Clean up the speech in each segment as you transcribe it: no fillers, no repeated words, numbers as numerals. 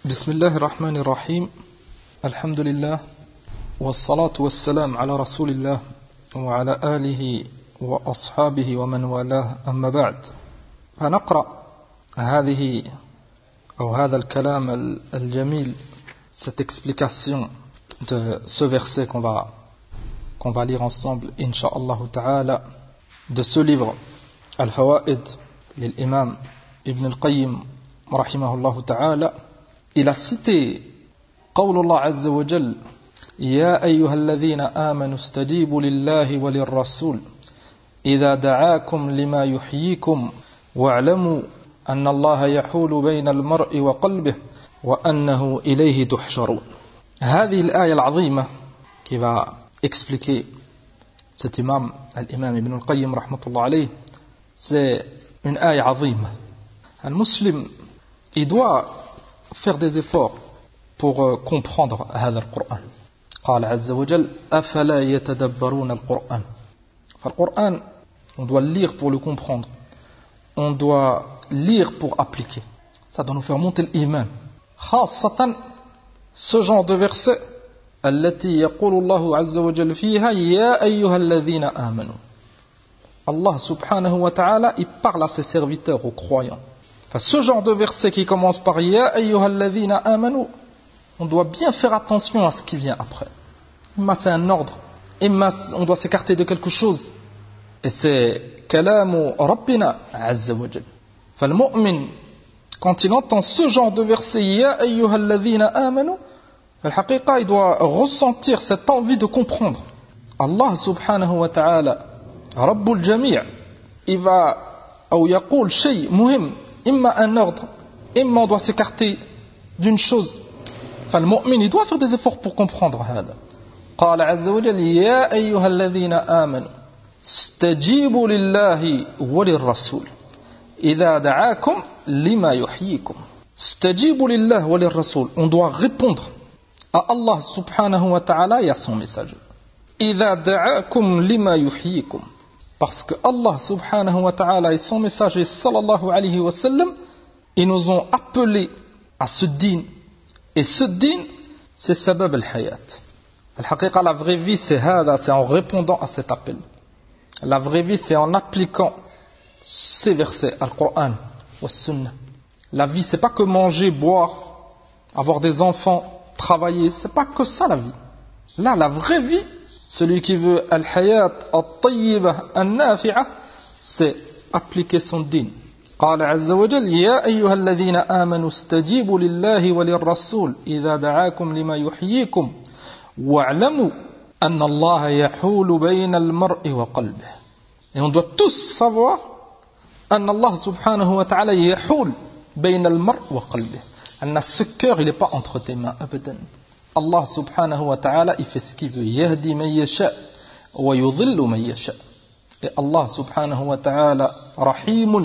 بسم الله الرحمن الرحيم الحمد لله والصلاة والسلام على رسول الله وعلى آله وأصحابه ومن والاه أما بعد فنقرأ هذا الكلام الجميل cette explication de ce verset qu'on va lire ensemble Inch'Allah Ta'ala de ce livre Al-Fawaid l'imam Ibn al-Qayyim rahimahullah Ta'ala. Il a cité قول الله عز وجل يا أيها الذين آمنوا استجيبوا لله وللرسول إذا دعاكم لما يحييكم واعلموا أن الله يحول بين المرء وقلبه وأنه إليه تحشرون. هذه الآية العظيمة qui va expliquer cet imam, l'imam Ibn al-Qayyim rahmatullah alayh, c'est une آية عظيمة. Un musulman, il doit faire des efforts pour comprendre هذا القرآن. قال عز وجل أفلا يتدبرون القرآن. فالقرآن, on doit le lire pour le comprendre. On doit lire pour appliquer. Ça doit nous faire monter l'iman. خاصة ce genre de verset التي يقول الله عز وجل فيها يا أيها الذين آمنوا. Allah subhanahu wa ta'ala, il parle à ses serviteurs, aux croyants. Enfin, ce genre de verset qui commence par Ya ayyuhalladhina amanu, on doit bien faire attention à ce qui vient après. Imma c'est un ordre, imma on doit s'écarter de quelque chose. Et c'est kalamu rabbina azza wa jal. Enfin, le mu'min, quand il entend ce genre de verset Ya ayyuhalladhina amanu, il doit ressentir cette envie de comprendre. Allah subhanahu wa ta'ala, Rabbul Jami', il va, ou yaqul shay muhim, imma un ordre, imma on doit s'écarter d'une chose. Enfin, le mu'min, il doit faire des efforts pour comprendre هذا. قال عز وجل يا أيها الذين آمنوا استجيبوا لله وللرسول إذا دعاكم لما يحييكم. استجيبوا لله وللرسول. On doit répondre à Allah subhanahu wa ta'ala et à son message. إذا دعاكم لما يحييكم. Parce que Allah subhanahu wa ta'ala et son messager sallallahu alayhi wa sallam, ils nous ont appelés à ce din. Et ce din, c'est sabab al-hayat. Al-haqiqa, la vraie vie, c'est en répondant à cet appel. La vraie vie, c'est en appliquant ces versets, Al-Qur'an wa Sunnah. La vie, c'est pas que manger, boire, avoir des enfants, travailler. C'est pas que ça la vie. Là, la vraie vie, celui qui veut al-hayat al-tayyibah al-nafi'ah, c'est appliquer son din. قال عز وجل يا أيها الذين آمنوا استجيبوا لله وللرسول إذا دعاكم لما يحييكم واعلموا أن الله يحول بين المرء وقلبه. Et on doit tous savoir أن الله سبحانه وتعالى يحول بين المرء وقلبه. أن ce cœur, il n'est pas entre tes mains, أبدا. Allah subhanahu wa ta'ala, il fait ce qu'il veut. Yahdi man yasha wa yudhillu man yasha. Et Allah subhanahu wa ta'ala, rahimun,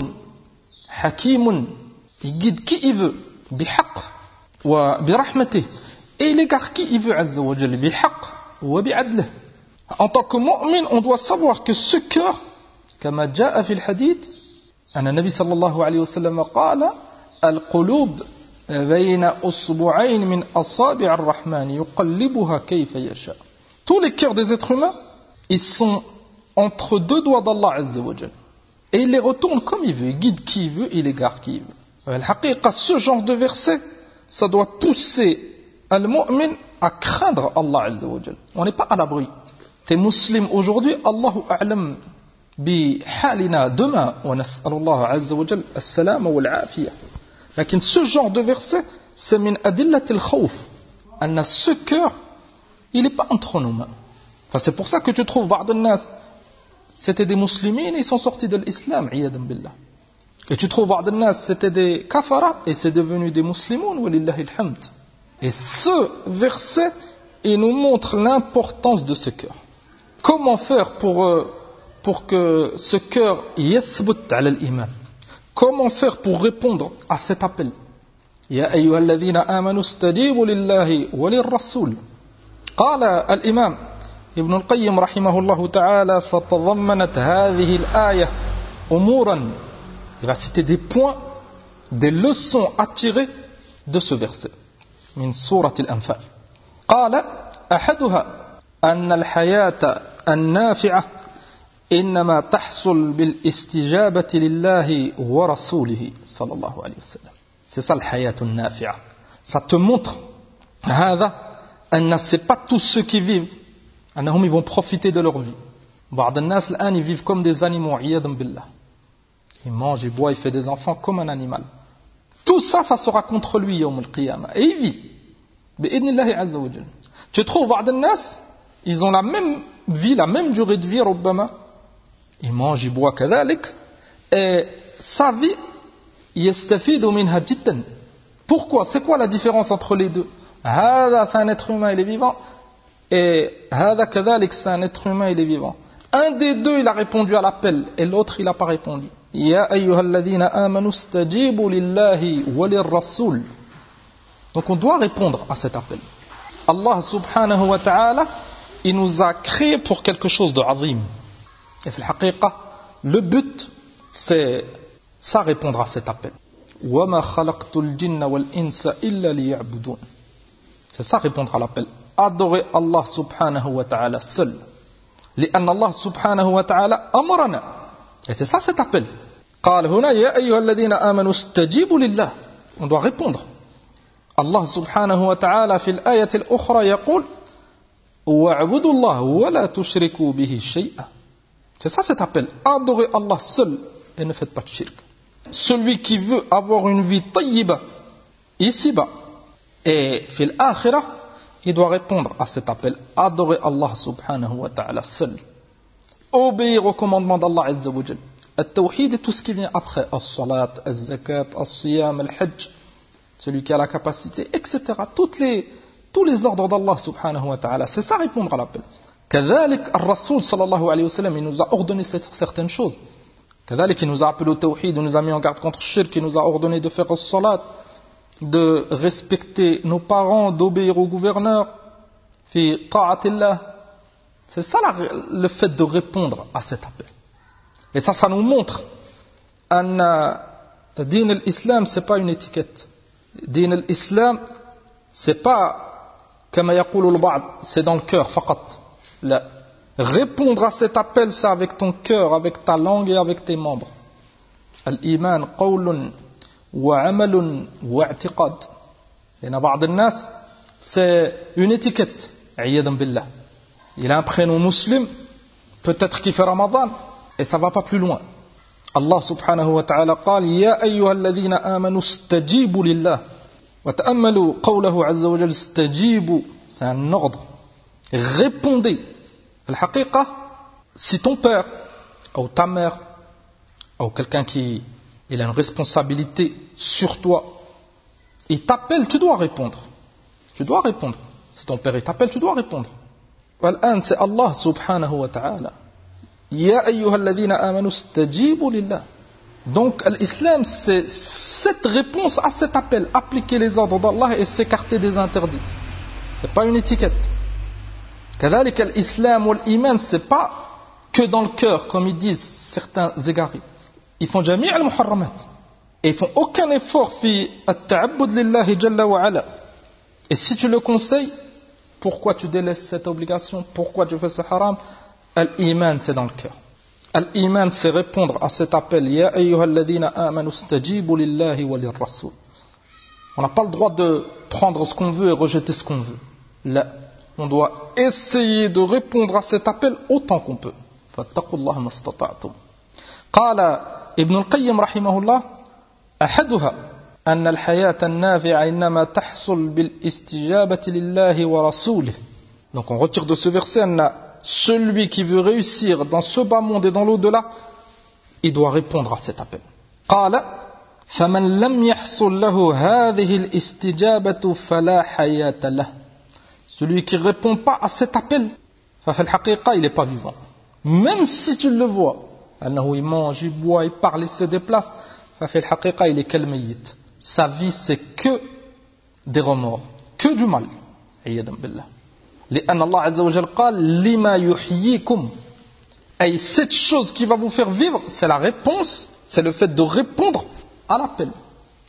hakimun, il guide qui il veut, bihaq wa birahmatih. Et il égare qui il veut, azza wa jalla, bihaq wa bi'adlih. En tant que mu'min, on doit savoir que ce cœur, kama ja'a fil hadith, anna nabi sallallahu alayhi wa sallam qala, al-qulub بين أصبعين من أصابع الرحمن يقلبها كيف يشاء. Tous les cœurs des êtres humains, ils sont entre deux doigts d'Allah Azza wa Jal. Et il les retourne comme il veut, il guide qui il veut, il égare qui il veut. Al-haqiqa, ce genre de verset, ça doit pousser al-mu'min à craindre Allah Azza wa Jal. On n'est pas à l'abri. T'es musulman aujourd'hui, Allahu a'lam bi halina demain, wa nas'alullah Azza wa Jal as-salama wal-afiyah. Mais ce genre de verset, c'est min adillatil khawf. Ce cœur, il n'est pas entre nos mains. Enfin, c'est pour ça que tu trouves ba'd an-nas, c'était des musulmans et ils sont sortis de l'islam, iyadan billah. Et tu trouves ba'd an-nas, c'était des kafara et c'est devenu des musulmans, walillahi alhamd. Et ce verset, il nous montre l'importance de ce cœur. Comment faire pour que ce cœur yathbut ala al-iman? Comment faire pour répondre à cet appel? Ya ayyuhalladhina amanu istajibu lillahi wa lirrasul. Qala al-imam Ibn al-Qayyim rahimahullah ta'ala fatadammanat hadhihi al-ayah umuran. Il va citer des points, des leçons à tirer de ce verset. من سورة الأنفال. قال أحدها أن الحياة النافعة إنما تحصل بالاستجابة لله ورسوله صلى الله عليه وسلم. C'est ça الحياة النافعة. Ça te montre هذا أن c'est pas tous ceux qui vivent أنهم ils vont profiter de leur vie. بعض الناس الآن ils vivent comme des animaux عياذا بالله. Il mange, il boit, il fait des enfants comme un animal. Tout ça, ça sera contre lui يوم القيامة. Et il vit. بإذن الله عز وجل. Tu trouves بعض الناس ils ont la même vie, la même durée de vie ربما. Il mange, il boit كذلك. Et sa vie يستفيد منها جدا. Pourquoi? C'est quoi la différence entre les deux? هذا c'est un être humain, il est vivant. Et هذا كذلك c'est un être humain, il est vivant. Un des deux, il a répondu à l'appel, et l'autre, il n'a pas répondu. Ya ayyuhalladhina amanu stajibu lillahi wa lirrasul. Donc on doit répondre à cet appel. Allah subhanahu wa ta'ala, il nous a créé pour quelque chose de azim. Et fil haqiqa, le but, c'est ça répondre à cet appel. Wa ma khalaqtul jinna wal insa illa liya'budun. C'est ça répondre à l'appel. Adorer Allah subhanahu wa ta'ala seul. لأن الله سبحانه وتعالى أمرنا. Et c'est ça cet appel. قال هنا يا أيها الذين آمنوا استجيبوا لله. On doit répondre. Allah سبحانه وتعالى في الآية الأخرى يقول واعبدوا الله ولا تشركوا به شيئا. C'est ça cet appel. Adorez Allah seul et ne faites pas de shirk. Celui qui veut avoir une vie tayyiba ici-bas et في الآخرة, il doit répondre à cet appel. Adorer Allah subhanahu wa ta'ala seul. Obéir au commandement d'Allah azza wa jal. Al-tawhid et tout ce qui vient après. As-salat, al-zakat, al-siyam, al-hajj. Celui qui a la capacité, etc. Tous les ordres d'Allah subhanahu wa ta'ala. C'est ça répondre à l'appel. Kadhalik, al-Rasul sallallahu alayhi wa sallam, il nous a ordonné certaines choses. Kadhalik, il nous a appelé au tawhid, il nous a mis en garde contre le shirk, il nous a ordonné de faire as-salat, de respecter nos parents, d'obéir au gouverneur, fi ta'atillah. C'est ça le fait de répondre à cet appel. Et ça nous montre que din al-Islam, c'est pas une étiquette. Din al-Islam, c'est pas comme yaqulu al-ba'd, c'est dans le cœur, faqat. La. Répondre à cet appel, c'est avec ton cœur, avec ta langue et avec tes membres. Al-iman qawlun وعمل واعتقاد. لأن بعض الناس c'est une étiquette عياذا بالله. Il a un prénom musulman, peut-être qu'il fait Ramadan et ça va pas plus loin. Allah subhanahu wa ta'ala قال يا أيها الذين آمنوا استجيبوا لله وتأملوا قوله عز وجل استجيبوا. C'est un ordre. Répondez. الحقيقة, si ton père ou ta mère ou quelqu'un qui il a une responsabilité sur toi, il t'appelle, tu dois répondre. Tu dois répondre. Si ton père t'appelle, tu dois répondre. والآن c'est Allah subhanahu wa ta'ala. Ya ayyuha alladhina amanu stajibu lillah. Donc l'islam, c'est cette réponse à cet appel, appliquer les ordres d'Allah et s'écarter des interdits. C'est pas une étiquette. كذلك l'islam ou l'iman, c'est pas que dans le cœur, comme ils disent certains égarés. Ils font jami' al-muharramat. Et ils font aucun effort fi at-ta'abbud lillahi jalla wa ala. Et si tu le conseilles, pourquoi tu délaisses cette obligation? Pourquoi tu fais ce haram? Al-iman, c'est dans le cœur. Al-iman, c'est répondre à cet appel. Ya ayyuhalladhina amanu stajibu lillahi wa lirrasul. On n'a pas le droit de prendre ce qu'on veut et rejeter ce qu'on veut. Là, on doit essayer de répondre à cet appel autant qu'on peut. Fattaqullaha mastata'tum. قال ابن القيم رحمه الله أحدها أن الحياة النافعة إنما تحصل بالاستجابة لله ورسوله. Donc on retire de ce verset celui qui veut réussir dans ce bas monde et dans l'au-delà, il doit répondre à cet appel. قال فمن لم يحصل له هذه الاستجابة فلا حياة له. Celui qui ne répond pas à cet appel, ففي الحقيقة il n'est pas vivant. Même si tu le vois, il mange, il boit, il parle, il se déplace, ففي الحقيقة il est كالميت. Sa vie c'est que des remords, que du mal. عياذا بالله. لأن الله عز وجل قال لما يحييكم. Et cette chose qui va vous faire vivre, c'est la réponse, c'est le fait de répondre à l'appel.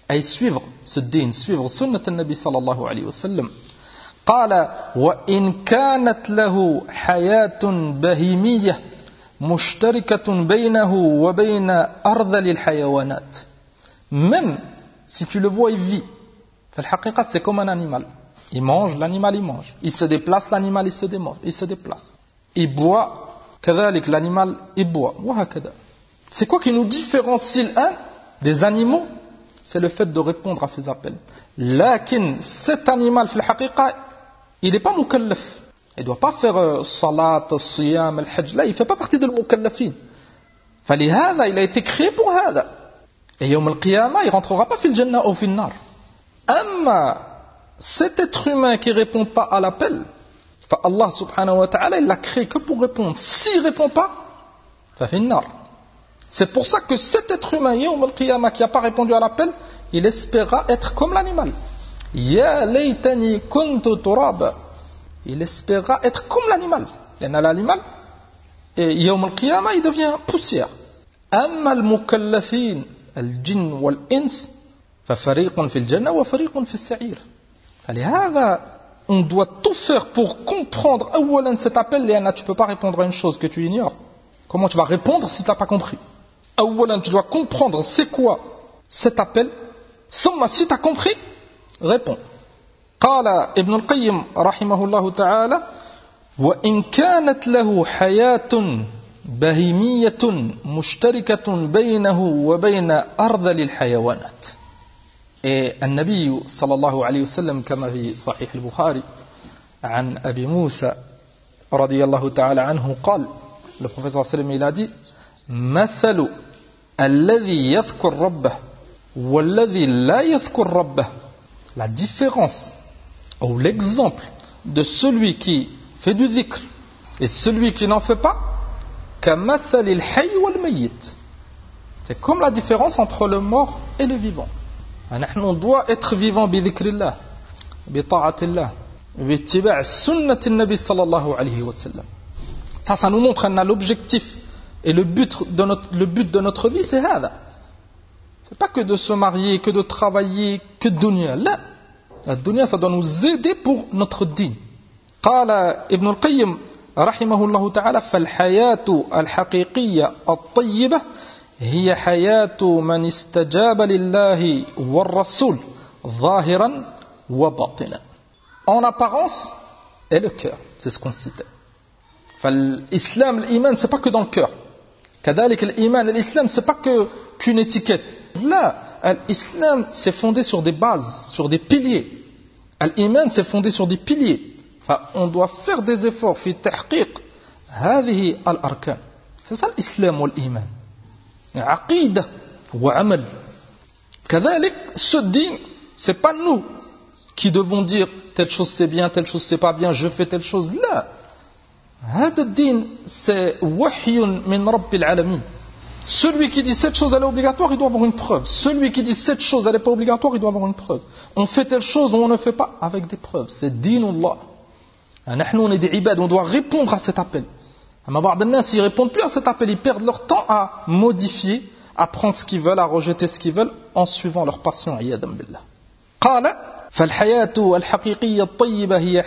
أي suivre ce din, suivre سنة النبي صلى الله عليه وسلم. قال وإن كانت له حياة بهيمية مشتركة بينه وبين أرذل الحيوانات. Même si tu le vois, il vit. في الحقيقة c'est comme un animal. Il mange, l'animal il mange. Il se déplace, l'animal il se déplace. Il boit, كذلك l'animal il boit. وهكذا. C'est quoi qui nous différencie l'un des animaux? C'est le fait de répondre à ces appels. Lakin cet animal في الحقيقة il n'est pas mukallaf. Il ne doit pas faire salat, siyam, al-hajj. Là, il ne fait pas partie de l'mukallafin. فلهذا il a été créé pour هذا. Et يوم القيامة il ne rentrera pas في الجنة ou في النار. أما cet être humain qui ne répond pas à l'appel, Allah subhanahu wa ta'ala il l'a créé que pour répondre. S'il ne répond pas, ففي النار. C'est pour ça que cet être humain يوم القيامة qui n'a pas répondu à l'appel, il espérera être comme l'animal. Ya laytani kuntu turaba. Il espérera être comme l'animal. L'animal, et يوم القيامة il devient poussière. أما المكلفين الجن والإنس ففريق في الجنة وفريق في السعير. فلهذا on doit tout faire pour comprendre أولا cet appel. Léana, tu ne peux pas répondre à une chose que tu ignores. Comment tu vas répondre si tu n'as pas compris? أولا tu dois comprendre c'est quoi cet appel. ثم si tu as compris, réponds. قال ابن القيم رحمه الله تعالى وإن كانت له حياة بهيمية مشتركة بينه وبين أرذل الحيوانات. النبي صلى الله عليه وسلم كما في صحيح البخاري عن أبي موسى رضي الله تعالى عنه قال, le prophète صلى الله عليه وسلم il a dit مثل الذي يذكر ربه والذي لا يذكر ربه. La différence ou l'exemple de celui qui fait du dhikr et celui qui n'en fait pas, كمثل الحي والميت. C'est comme la différence entre le mort et le vivant. On doit être vivant بذكر الله بطاعة الله باتباع سنة النبي صلى الله عليه وسلم. Ça nous montre qu'on a l'objectif et le but de notre vie, c'est هذا. C'est pas que de se marier, que de travailler, que de dunya. Là, la dunya, ça doit nous aider pour notre din. قال ابن القيم رحمه الله تعالى فالحياة الحقيقية الطيبة هي حياة من استجاب لله والرسول ظاهرا وباطنا. En apparence, et le cœur, c'est ce qu'on citait. L'islam, l'iman, c'est pas que dans le cœur. كذلك الإيمان, l'islam, c'est pas qu'une étiquette. Là, l'islam, c'est fondé sur des bases, sur des piliers. L'iman, c'est fondé sur des piliers. On doit faire des efforts في تحقيق هذه الأركان. C'est ça l'islam والإيمان. عقيدة وعمل. كذلك ce din, c'est pas nous qui devons dire telle chose c'est bien, telle chose c'est pas bien, je fais telle chose. Là, هذا الدين c'est وحي من رب العالمين. Celui qui dit cette chose elle est obligatoire, il doit avoir une preuve. Celui qui dit cette chose elle n'est pas obligatoire, il doit avoir une preuve. On fait telle chose ou on ne fait pas avec des preuves. C'est dinullah. On est des ibad, on doit répondre à cet appel. Mais بعض الناس ils répondent plus à cet appel, ils perdent leur temps à modifier, à prendre ce qu'ils veulent, à rejeter ce qu'ils veulent en suivant leur passion. عياذا بالله. قال فالحياة الحقيقية الطيبة هي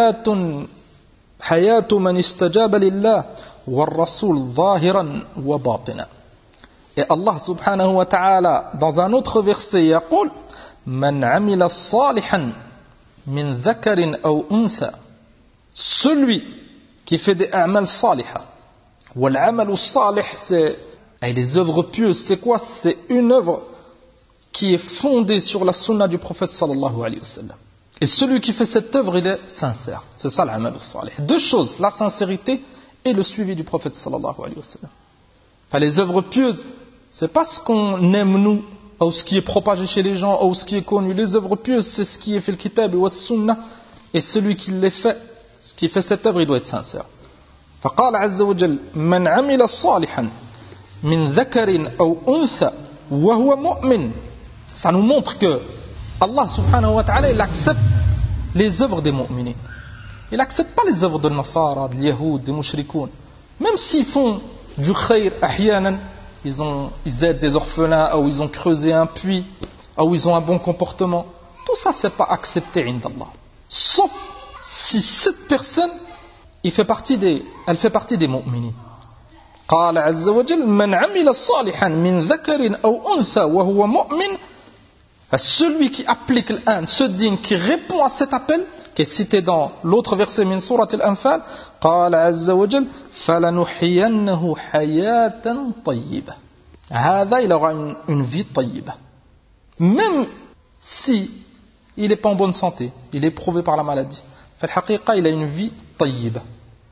حياة من استجاب لله والرسول ظاهرا وباطنا. Et Allah subhanahu wa ta'ala dans un autre verset يقول من عمل صالحا من ذكر أو أنثى. Celui qui fait des a'mal salihah. Wal-amal salih, c'est les œuvres pieuses. C'est quoi? C'est une œuvre qui est fondée sur la sunna du prophète sallallahu alayhi wa sallam. Et celui qui fait cette œuvre, il est sincère. C'est ça l'amal salih. Deux choses, la sincérité et le suivi du prophète sallallahu alayhi wa sallam. Enfin, les œuvres pieuses, c'est pas ce qu'on aime nous, ou ce qui est propagé chez les gens, ou ce qui est connu. Les œuvres pieuses, c'est ce qui est fait le kitab et wa sunnah. Et celui qui les fait, ce qui fait cette œuvre, il doit être sincère. فقال عز وجل من عمل صالحا من ذكر أو أنثى وهو مؤمن. Ça nous montre que Allah subhanahu wa ta'ala il accepte les œuvres des mu'minines. Il n'accepte pas les œuvres de Nasara, des Yahoud, des mushrikoun. Même s'ils font du khayr ahyanan, ils aident des orphelins ou ils ont creusé un puits, ou ils ont un bon comportement, tout ça c'est pas accepté indallah. Sauf si cette personne elle fait partie des mu'minines. قال عز وجل من عمل صالحا من ذكر أو أنثى وهو مؤمن. Celui qui applique l'un, ce digne qui répond à cet appel qui est cité dans l'autre verset min surat al-Anfal, قال عز وجل فلنحيينه حياة طيبة. هذا il aura une vie طيبة. Même si il n'est pas en bonne santé, il est éprouvé par la maladie, في الحقيقة il a une vie طيبة.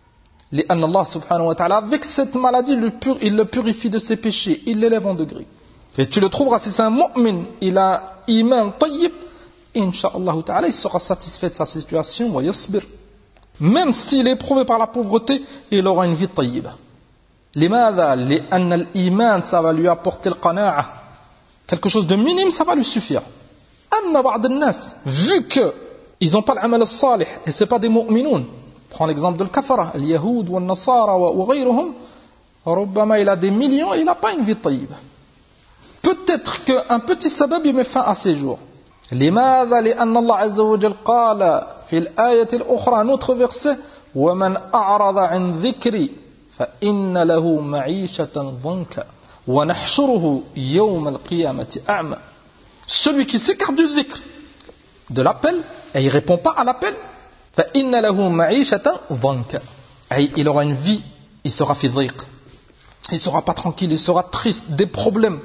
لأن الله سبحانه وتعالى avec cette maladie il le purifie de ses péchés, il l'élève en degré. Et tu le trouveras si c'est un mu'min, il a iman tayyib, incha'Allah ta'ala, il sera satisfait de sa situation, wa yasbir. Même s'il est éprouvé par la pauvreté, il aura une vie tayyiba. لماذا؟ لأن الإيمان ça va lui apporter le qana'a. Quelque chose de minime, ça va lui suffire. أما بعض الناس, vu que ils n'ont pas l'amal salih et c'est pas des mu'minoun. Prends l'exemple de l'kafara, les yahoud ou les nasara ou غيرهم, ربما il a des millions et il n'a pas une vie tayyiba. Peut-être qu'un petit sabab il met fin à ses jours. لماذا؟ لأن الله عز وجل قال في الآية الأخرى notre verset ومن أعرض عن ذكري فإن له معيشة ضنكا ونحشره يوم القيامة أعمى. Celui qui s'écarte du dhikr, de l'appel, et il ne répond pas à l'appel, فإن له معيشة ضنكا. Il aura une vie, il sera في ضيق, il ne sera pas tranquille, il sera triste, des problèmes.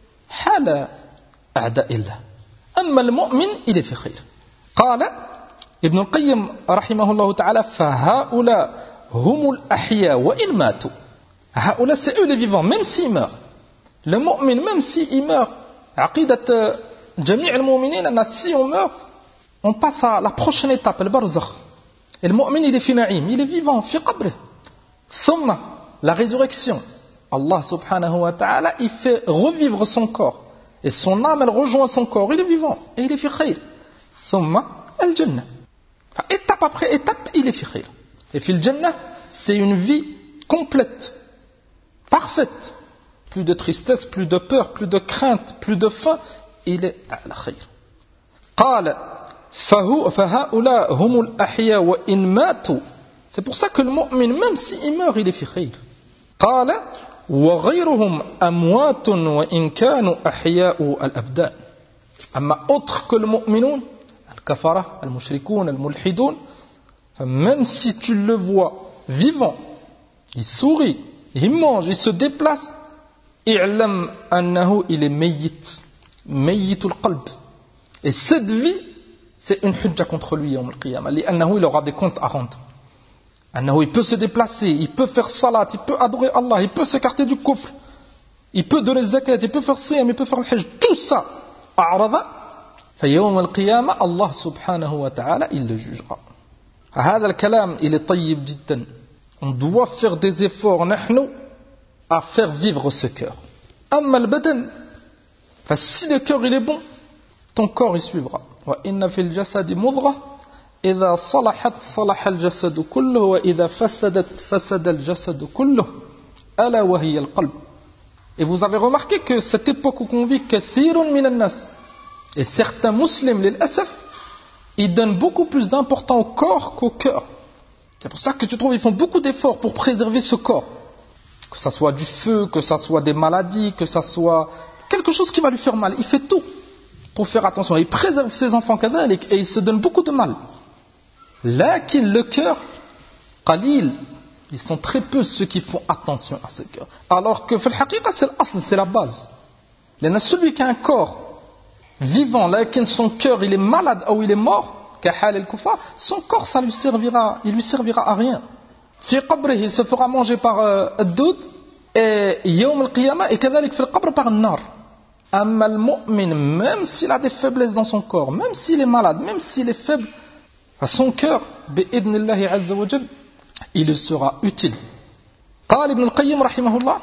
حال أعداء الله. أما المؤمن il est في خير. قال ابن القيم رحمه الله تعالى فهؤلاء هم الأحياء وإن ماتوا. هؤلاء c'est eux les vivants même s'ils meurent. Le mu'min même s'il meurt, عقيدة جميع المؤمنين أن si on meurt on passe à la prochaine étape le barzakh. Et le mu'min il est في نعيم, il est vivant في قبره. ثم la résurrection. Allah subhanahu wa ta'ala, il fait revivre son corps. Et son âme, elle rejoint son corps. Il est vivant. Et il est fi khayr. Thumma al-jannah. Étape après étape, il est fi khayr. Et fi al-jannah, c'est une vie complète. Parfaite. Plus de tristesse, plus de peur, plus de crainte, plus de faim. Il est à la khayr. قال فهؤلاء هم الأحياء وإن ماتوا. C'est pour ça que le mu'min, même s'il meurt, il est fi khayr. قال وغيرهم أموات وإن كانوا أحياء الأبدان. أما autre que le mu'minun, al-kafara, al-mushrikoun, al-mulhidoun, même si tu le vois vivant, il sourit, il mange, il se déplace, i'lam annahu il est mayyit, mayyitul qalb. Et cette vie, c'est une hujja contre lui yawm al-qiyamah, li'annahu il aura des comptes à rendre. Il peut se déplacer, il peut faire salat, il peut adorer Allah, il peut s'écarter du kufr, il peut donner zakat, il peut faire siyam, il peut faire le hajj, tout ça. A'rada, فيوم القيامة Allah subhanahu wa ta'ala il le jugera. هذا الكلام il est طيب جدا. On doit faire des efforts نحن à faire vivre ce cœur. أما البدن, si le cœur il est bon, ton corps il suivra. وإن في الجسد مضغة إذا صلحت صلح الجسد كله وإذا فسدت فسد الجسد كله ألا وهي القلب. Et vous avez remarqué que cette époque où on vit كثير من الناس et certains musulmans للأسف ils donnent beaucoup plus d'importance au corps qu'au cœur. C'est pour ça que tu trouves ils font beaucoup d'efforts pour préserver ce corps, que ça soit du feu, que ça soit des maladies, que ça soit quelque chose qui va lui faire mal. Il fait tout pour faire attention, il préserve ses enfants كذلك et il se donne beaucoup de mal. Lakin le cœur, qalil, ils sont très peu ceux qui font attention à ce cœur. Alors que fil haqiqa c'est l'asl, c'est la base. Celui qui a un corps vivant, lakin son cœur il est malade ou il est mort, kahal al-kufar, son corps ça lui servira, il lui servira à rien. Fi qabrih, il se fera manger par ad-doud et yawm al-qiyamah et kadhalik fi al-qabr par an-nar. Amma al-mu'min, même s'il a des faiblesses dans son corps, même s'il est malade, même s'il est faible, son cœur, bi'idnillahi azza wa jal, il sera utile. قال ابن القيم رحمه الله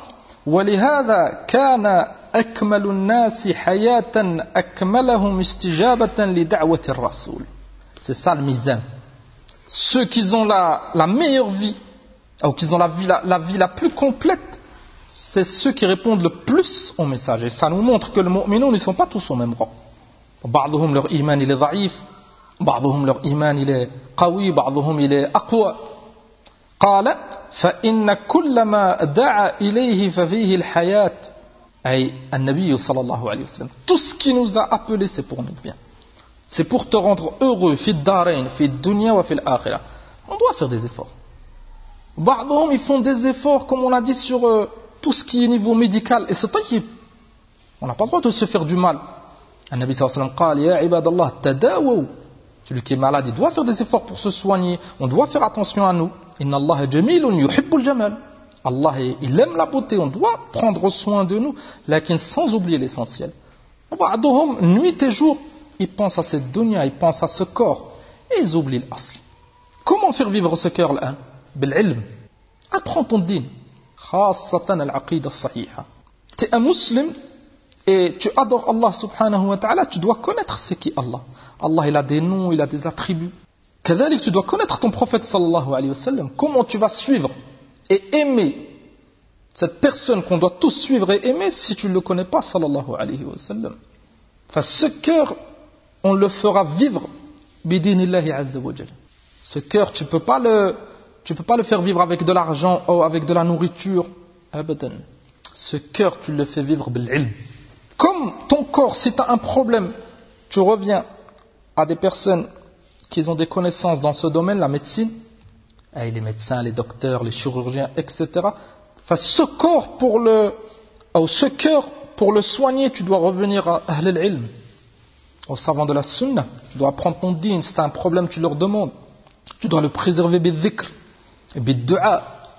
ولهذا كان أكمل الناس حياة أكملهم استجابة لدعوة الرسول. C'est ça le mizan. Ceux qui ont la meilleure vie, ou qui ont la vie la plus complète, c'est ceux qui répondent le plus au message. Et ça nous montre que les mu'minun ne sont pas tous au même rang. بعضهم leur iman il est ضعيف بعضهم leur iman il est قوي بعضهم il est أقوى قال فإن كل ما دعا إليه ففيه الحياة أي النبي صلى الله عليه وسلم tout ce qui nous a appelé c'est pour notre bien, c'est pour te rendre heureux في الدارين في الدنيا وفي الآخرة. On doit faire des efforts. بعضهم ils font des efforts comme on l'a dit sur tout ce qui est niveau médical et c'est tayyib. On n'a pas le droit de se faire du mal. النبي صلى الله عليه وسلم قال يا عباد الله تداووا. Celui qui est malade, il doit faire des efforts pour se soigner. On doit faire attention à nous. Inna Allah jamilun yuhibbul jamal. Allah, il aime la beauté. On doit prendre soin de nous, lakin sans oublier l'essentiel. Ba'duhum, nuit et jour, ils pensent à cette dunya, ils pensent à ce corps, et ils oublient l'asl. Comment faire vivre ce cœur là? Bil-ilm. Apprends ton din. Khassatan al-aqida as-sahiha. Tu es un musulman et tu adores Allah subhanahu wa ta'ala, tu dois connaître ce qu'est Allah. Allah, il a des noms, il a des attributs. Kadhalik, tu dois connaître ton prophète sallallahu alayhi wa sallam. Comment tu vas suivre et aimer cette personne qu'on doit tous suivre et aimer si tu ne le connais pas sallallahu alayhi wa sallam. Enfin, ce cœur, on le fera vivre bidinillahi azza wa jal. Ce cœur, tu peux pas le faire vivre avec de l'argent ou avec de la nourriture. Abadan. Ce cœur, tu le fais vivre bil-ilm. Comme ton corps, si tu as un problème, tu reviens à des personnes qui ont des connaissances dans ce domaine, la médecine, et les médecins, les docteurs, les chirurgiens, etc. Enfin, ce cœur, pour le soigner, tu dois revenir à Ahl al-Ilm, aux savants de la Sunna. Tu dois apprendre ton din. Si tu as un problème, tu leur demandes. Tu dois le préserver bil-dhikr, bil-du'a,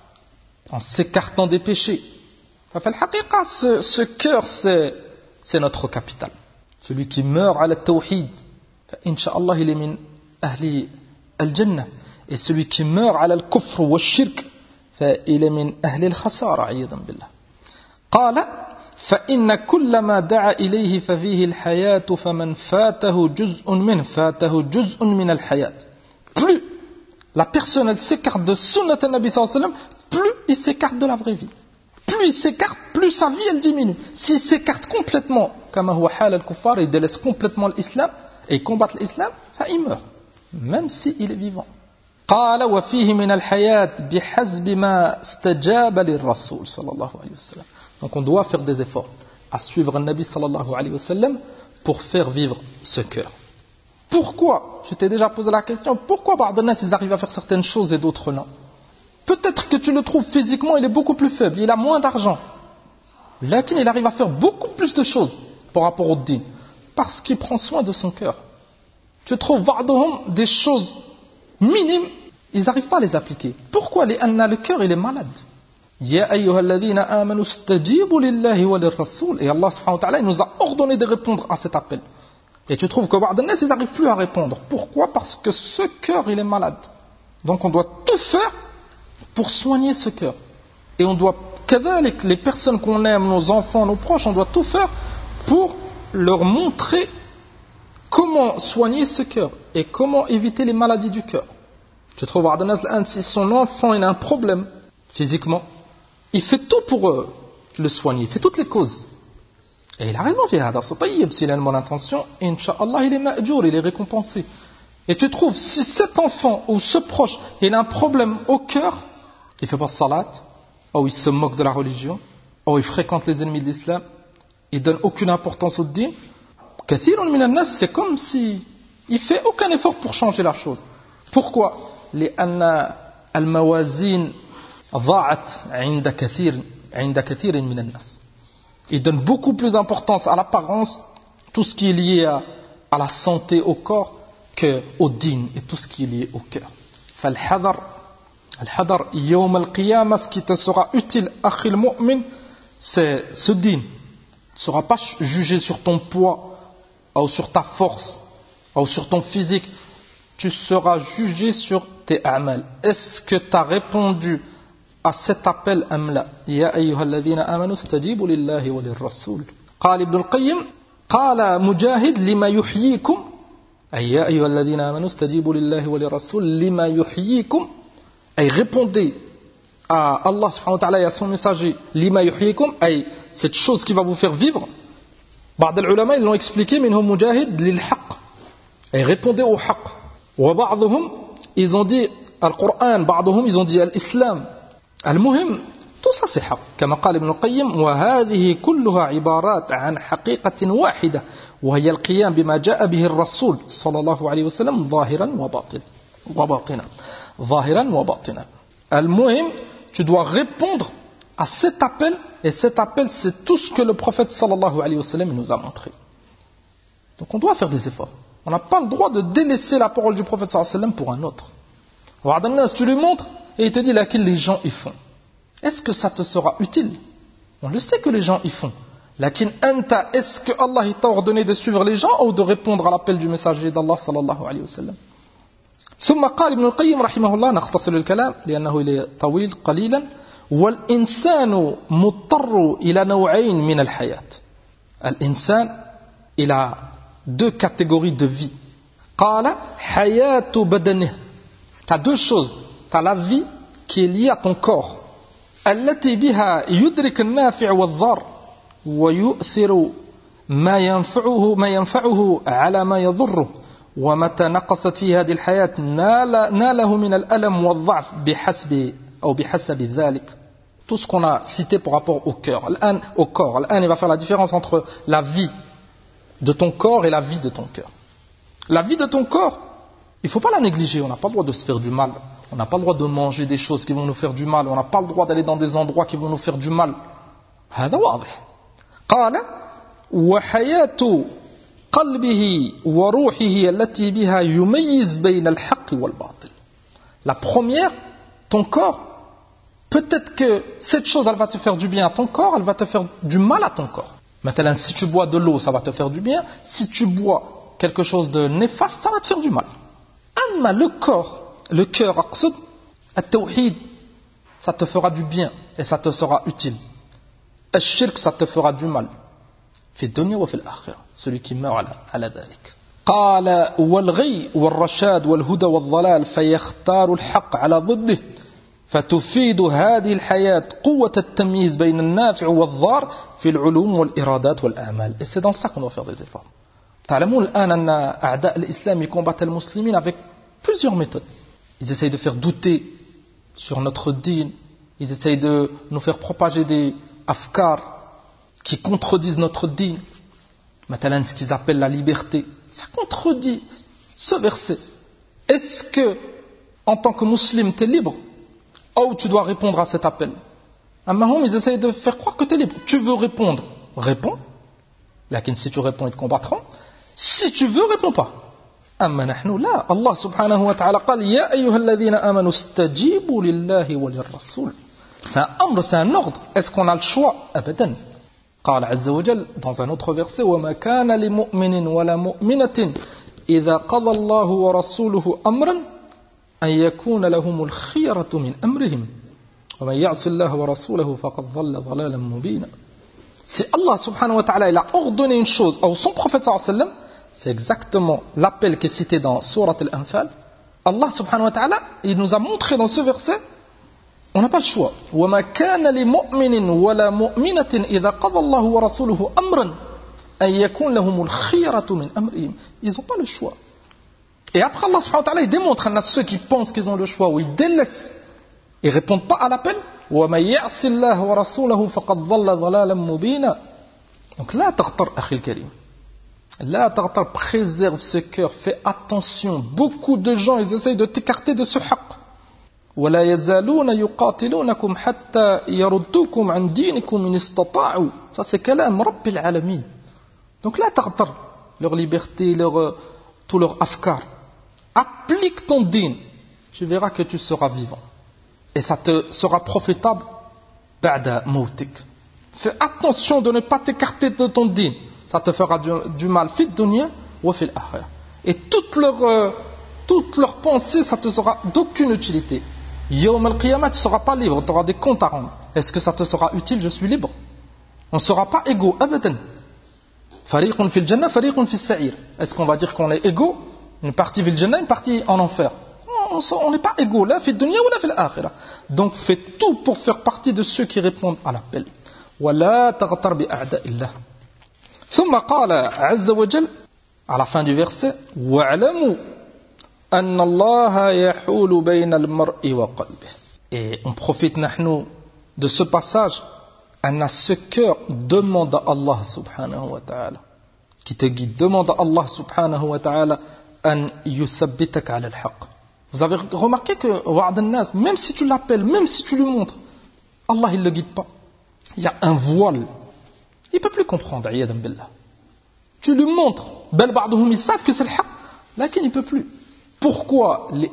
en s'écartant des péchés. Enfin, ce cœur, c'est notre capital. Celui qui meurt à la tawhid, inch'Allah, il est min ahli al-jannah. Et celui qui meurt à al-kufr wa shirk, il est min ahli al-khasara, ayyadan billah. قال فإن كل ما دعا إليه ففيه الحياة فمن فاته جزء منه فاته جزء من الحياة. Plus la personne elle s'écarte de sunnat al-Nabi sallallahu alayhi wa sallam, plus il s'écarte de la vraie vie. Plus il s'écarte, plus sa vie elle diminue. S'il s'écarte complètement, comme al-kuffar, il délaisse complètement l'islam et combat l'islam, il meurt, même s'il est vivant. قال وفيه من الحياة بحسب ما استجاب للرسول صلى الله عليه وسلم. Donc on doit faire des efforts à suivre le Nabi sallallahu alayhi wa sallam pour faire vivre ce cœur. Pourquoi? Je t'ai déjà posé la question, pourquoi Ba'd-an-nas ils arrivent à faire certaines choses et d'autres non? Peut-être que tu le trouves physiquement, il est beaucoup plus faible, il a moins d'argent. Lakin il arrive à faire beaucoup plus de choses par rapport au din, parce qu'il prend soin de son cœur. Tu trouves Ba'dhum des choses minimes, ils n'arrivent pas à les appliquer. Pourquoi? Le cœur il est malade. Ya ayyuhalladhina amanu istajibu lillahi wa lirrasul. Et Allah subhanahu wa ta'ala il nous a ordonné de répondre à cet appel. Et tu trouves que Ba'd-an-nas ils n'arrivent plus à répondre. Pourquoi? Parce que ce cœur il est malade. Donc on doit tout faire pour soigner ce cœur. Et on doit, les personnes qu'on aime, nos enfants, nos proches, on doit tout faire pour leur montrer comment soigner ce cœur et comment éviter les maladies du cœur. Tu trouves si son enfant il a un problème physiquement, il fait tout pour le soigner, il fait toutes les causes. Et il a raison, s'il a une bonne intention, incha'Allah il est ma'jour, il est récompensé. Et tu trouves, si cet enfant ou ce proche il a un problème au cœur, il fait pas salat, ou il se moque de la religion, ou il fréquente les ennemis de l'islam, il donne aucune importance au din, kathirun min an-nas, c'est comme si il fait aucun effort pour changer la chose. Pourquoi? لأن الموازين ضاعت عند كثير من الناس. Il donne beaucoup plus d'importance à l'apparence, tout ce qui est lié à la santé, au corps, qu'au din et tout ce qui est lié au cœur. Al-hadar, yawm al-qiyamah, ce qui te sera utile, akhi al-mu'min, c'est ce din. Tu ne seras pas jugé sur ton poids, ou sur ta force, ou sur ton physique. Tu seras jugé sur tes a'mal. Est-ce que tu as répondu à cet appel amla? Ya ayyuhalladhina amanu istajibu lillahi wa lirrasul. قال ابن القيم قال مجاهد لما يحييكم أي يا أيها الذين آمنوا استجيبوا لله وللرسول لما يحييكم أي répondez à Allah subhanahu wa ta'ala et à son messager lima yuhyikum, ay cette chose qui va vous faire vivre, بعض العلماء ils l'ont expliqué منهم مجاهد للحق et répondez au حق وبعضهم ils ont dit القرآن بعضهم ils ont dit الإسلام المهم tout ça c'est حق كما قال ابن القيم وهذه كلها عبارات عن حقيقة واحدة وهي القيام بما جاء به الرسول صلى الله عليه وسلم ظاهرا وباطنا ظاهرا وباطنا المهم tu dois répondre à cet appel et cet appel c'est tout ce que le prophète sallallahu alayhi wa sallam nous a montré. Donc on doit faire des efforts. On n'a pas le droit de délaisser la parole du prophète sallallahu alayhi wa sallam pour un autre. Tu lui montres et il te dit laquelle les gens y font. Est-ce que ça te sera utile? On le sait que les gens y font. Lakin anta, est-ce que Allah t'a ordonné de suivre les gens ou de répondre à l'appel du messager d'Allah sallallahu alayhi wa sallam? ثم قال ابن القيم رحمه الله نختصر الكلام لأنه طويل قليلا والإنسان مضطر إلى نوعين من الحياة. الإنسان il a deux catégories de vie. قال حياة بدنه. Tu as deux choses. Tu as la vie qui est liée à ton corps. التي بها يدرك النافع والضار ويؤثر ما ينفعه على ما يضره ومتى نقصت في هذه الحياة ناله من الألم والضعف بحسب ذلك. Tout ce qu'on a cité par rapport au cœur. Au corps. Il va faire la différence entre la vie de ton corps et la vie de ton cœur. La vie de ton corps, il ne faut pas la négliger. On n'a pas le droit de se faire du mal. On n'a pas le droit de manger des choses qui vont nous faire du mal. On n'a pas le droit d'aller dans des endroits qui vont nous faire du mal. هذا واضح. قال وحياة قلبه وروحه التي بها يميز بين الحق والباطل. La première, ton corps, peut-être que cette chose elle va te faire du bien à ton corps, elle va te faire du mal à ton corps. Maintenant, si tu bois de l'eau, ça va te faire du bien. Si tu bois quelque chose de néfaste, ça va te faire du mal. Amma le cœur, aqsud, at-tawhid, ça te fera du bien et ça te sera utile. Al-shirk, ça te fera du mal. في الدنيا وفي الآخرة. Celui qui meurt على ذلك. قال والغي والرشاد والهدى والضلال فيختار الحق على ضده فتفيد هذه الحياة قوة التمييز بين النافع والضار في العلوم والإرادات والأعمال. Et c'est dans ça qu'on doit faire des efforts. تعلمون الآن أن أعداء الإسلام combattent المسلمين avec plusieurs méthodes. Ils essayent de faire douter sur notre dîn. Ils essayent de nous faire propager des afkars qui contredisent notre dîn. Maintenant, ce qu'ils appellent la liberté, ça contredit ce verset. Est-ce que, en tant que musulman, tu es libre? Ou tu dois répondre à cet appel? Ils essayent de faire croire que tu es libre. Tu veux répondre? Réponds. Lakin si tu réponds, ils te combattront. Si tu veux, réponds pas. أما نحن لا. Allah subhanahu wa ta'ala قال يا أيها الذين آمنوا استجيبوا لله وللرسول. C'est un amr, c'est un ordre. Est-ce qu'on a le choix? أبدا. قال عز وجل dans un autre verset وما كان لمؤمن ولا مؤمنة إذا قضى الله ورسوله أمرا أن يكون لهم الخيرة من أمرهم ومن يعص الله ورسوله فقد ضل ضلالا مبينا. Si Allah subhanahu wa ta'ala il a ordonné une chose ou son prophète sallallahu alayhi wa sallam, c'est exactement l'appel qui est cité dans Surat Al-Anfal. Allah subhanahu wa ta'ala il nous a montré dans ce verset on n'a pas le choix. وَمَا كَانَ لِمُؤْمِنٍ وَلَا مُؤْمِنَةٍ إِذَا قَضَى اللَّهُ وَرَسُولُهُ أَمْرًا أَنْ يَكُونَ لَهُمُ الْخِيرَةُ مِنْ أَمْرِهِمْ. Ils n'ont pas le choix. Et après Allah subhanahu wa ta'ala il démontre à ceux qui pensent qu'ils ont le choix ou ils délaissent et répondent pas à l'appel وَمَنْ يَعْصِ اللَّهَ وَرَسُولَهُ فَقَدْ ضَلَّ ضَلَالًا مُبِينًا. Donc là تغتر أخي الكريم. Là تغتر, préserve ce cœur, fais attention. Beaucoup de gens ils essayent de t'écarter de ce haqq. ولا يزالون يقاتلونكم حتى يردوكم عن دينكم إن استطاعوا. Ça c'est كلام رب العالمين. Donc là تغتر leur liberté, tout leur afkar. Applique ton dîn, tu verras que tu seras vivant et ça te sera profitable بعد موتك. Fais attention de ne pas t'écarter de ton dîn, ça te fera du mal في الدنيا وفي الآخرة. Et toute leur pensée ça te sera d'aucune utilité. Yawm al-Qiyamah, tu ne seras pas libre, tu auras des comptes à rendre. Est-ce que ça te sera utile? Je suis libre. On ne sera pas égaux, abadan. Fariqun fil jannah, fariqun fil sa'ir. Est-ce qu'on va dire qu'on est égaux? Une partie fil jannah, une partie en enfer. On n'est pas égaux, là, fil dunya ou là, fil akhirah. Donc fais tout pour faire partie de ceux qui répondent à l'appel. Wa la taghtar bi a'da'illah. ثم قال عز وجل à la fin du verset وَاعْلَمُوا أَنَّ اللَّهَ يَحُولُ بَيْنَ الْمَرْءِ وَقَلْبِهِ. Et on profite nahnu de ce passage. Anna, ce cœur demande à Allah subhanahu wa ta'ala qui te guide, demande à Allah subhanahu wa ta'ala an yuthabbitak ala al-haq. Vous avez remarqué que wa'ad an-nas, même si tu l'appelles, même si tu lui montres, Allah il le guide pas. Il y a un voile. Il peut plus comprendre, ayyadan billah. Tu lui montres, bel ba'dhum, ils savent que c'est le haq, mais il ne peut plus. Pourquoi? Il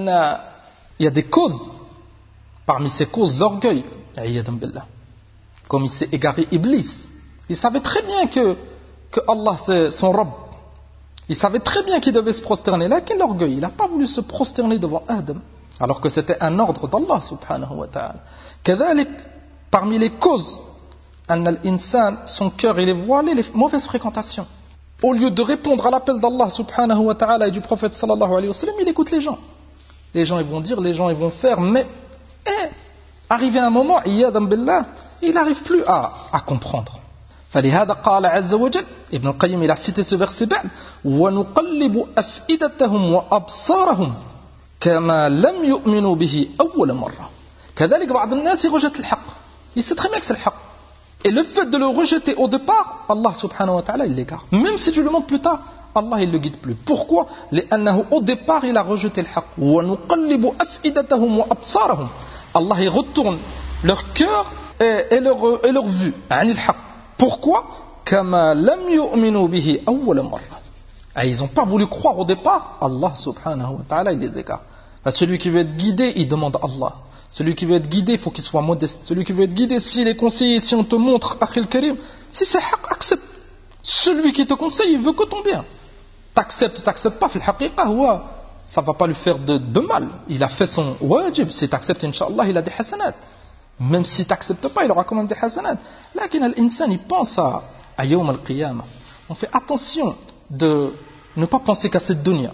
y a des causes. Parmi ces causes, l'orgueil, ayyadan billah. Comme il s'est égaré Iblis. Il savait très bien que Allah c'est son Rabb. Il savait très bien qu'il devait se prosterner. Là, quel orgueil. Il n'a pas voulu se prosterner devant Adam. Alors que c'était un ordre d'Allah subhanahu wa ta'ala. Kadhalik, parmi les causes, l'insan, son cœur il est voilé, les mauvaises fréquentations. Au lieu de répondre à l'appel d'Allah subhanahu wa ta'ala et du prophète sallallahu alayhi wa sallam, il écoute les gens. Les gens ils vont dire, les gens ils vont faire, mais arrivé à un moment, iyyadan billah, il n'arrive plus à comprendre. فلهذا قال عز وجل ابن القيم il a cité ce verset بعد ونقلب أفئدتهم وأبصارهم كما لم يؤمنوا به أول مرة. كذلك بعض الناس يرجت الحق. Il sait très bien que c'est le haq. Et le fait de le rejeter au départ, Allah subhanahu wa ta'ala il l'égare. Même si tu le montres plus tard, Allah il le guide plus. Pourquoi? لأنه au départ il a rejeté le haq. ونقلب أفئدتهم وأبصارهم. Allah il retourne leur cœur et leur vue. Pourquoi? كما لم يؤمنوا به أول مرة. Ils n'ont pas voulu croire au départ. Allah subhanahu wa ta'ala il les égare. Celui qui veut être guidé, il demande à Allah. Celui qui veut être guidé, il faut qu'il soit modeste. Celui qui veut être guidé, s'il est conseillé, si on te montre, Akhil Karim, si c'est haq, accepte. Celui qui te conseille, il veut que ton bien. T'acceptes, pas, fil haqiqa, ça va pas lui faire de mal. Il a fait son wajib. Si t'acceptes, Inch'Allah, il a des hasanat. Même si t'acceptes pas, il aura quand même des hasanat. Là, l'insan, il pense à Yawm al-Qiyamah. On fait attention de ne pas penser qu'à cette dunya.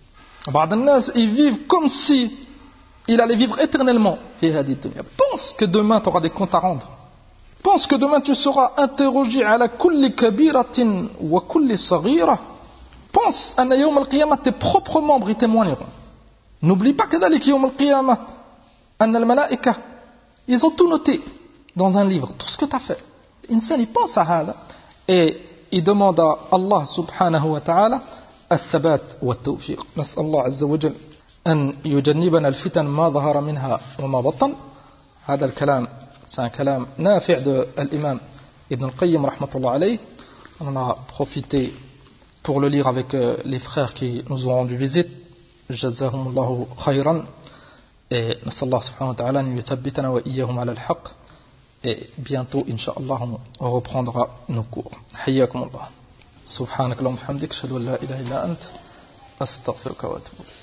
Ils vivent comme si il allait vivre éternellement. Pense que demain tu auras des comptes à rendre. Pense que demain tu seras interrogé à la kulli kabiratin wa kulli saghira. Pense à Yawm al-Qiyamah, tes propres membres y témoigneront. N'oublie pas que dans Yawm al-Qiyamah, al-malaika, ils ont tout noté dans un livre, tout ce que tu as fait. L'insan il pense à ça et il demande à Allah subhanahu wa ta'ala الثبات والتوفيق. نسأل الله عز وجل أن يجنبنا الفتن ما ظهر منها وما بطن. هذا الكلام c'est un كلام نافع de l'imam Ibn al-Qayyim rahmatullah alayh. On en a profité pour le lire avec les frères qui nous ont rendu visite. جزاهم الله خيرا. Et نسأل الله سبحانه وتعالى أن يثبتنا وإياهم على الحق. Et bientôt, Inch'Allah, on reprendra nos cours. حياكم الله. سبحانك اللهم وبحمدك اشهد ان لا اله الا انت استغفرك واتوب اليك.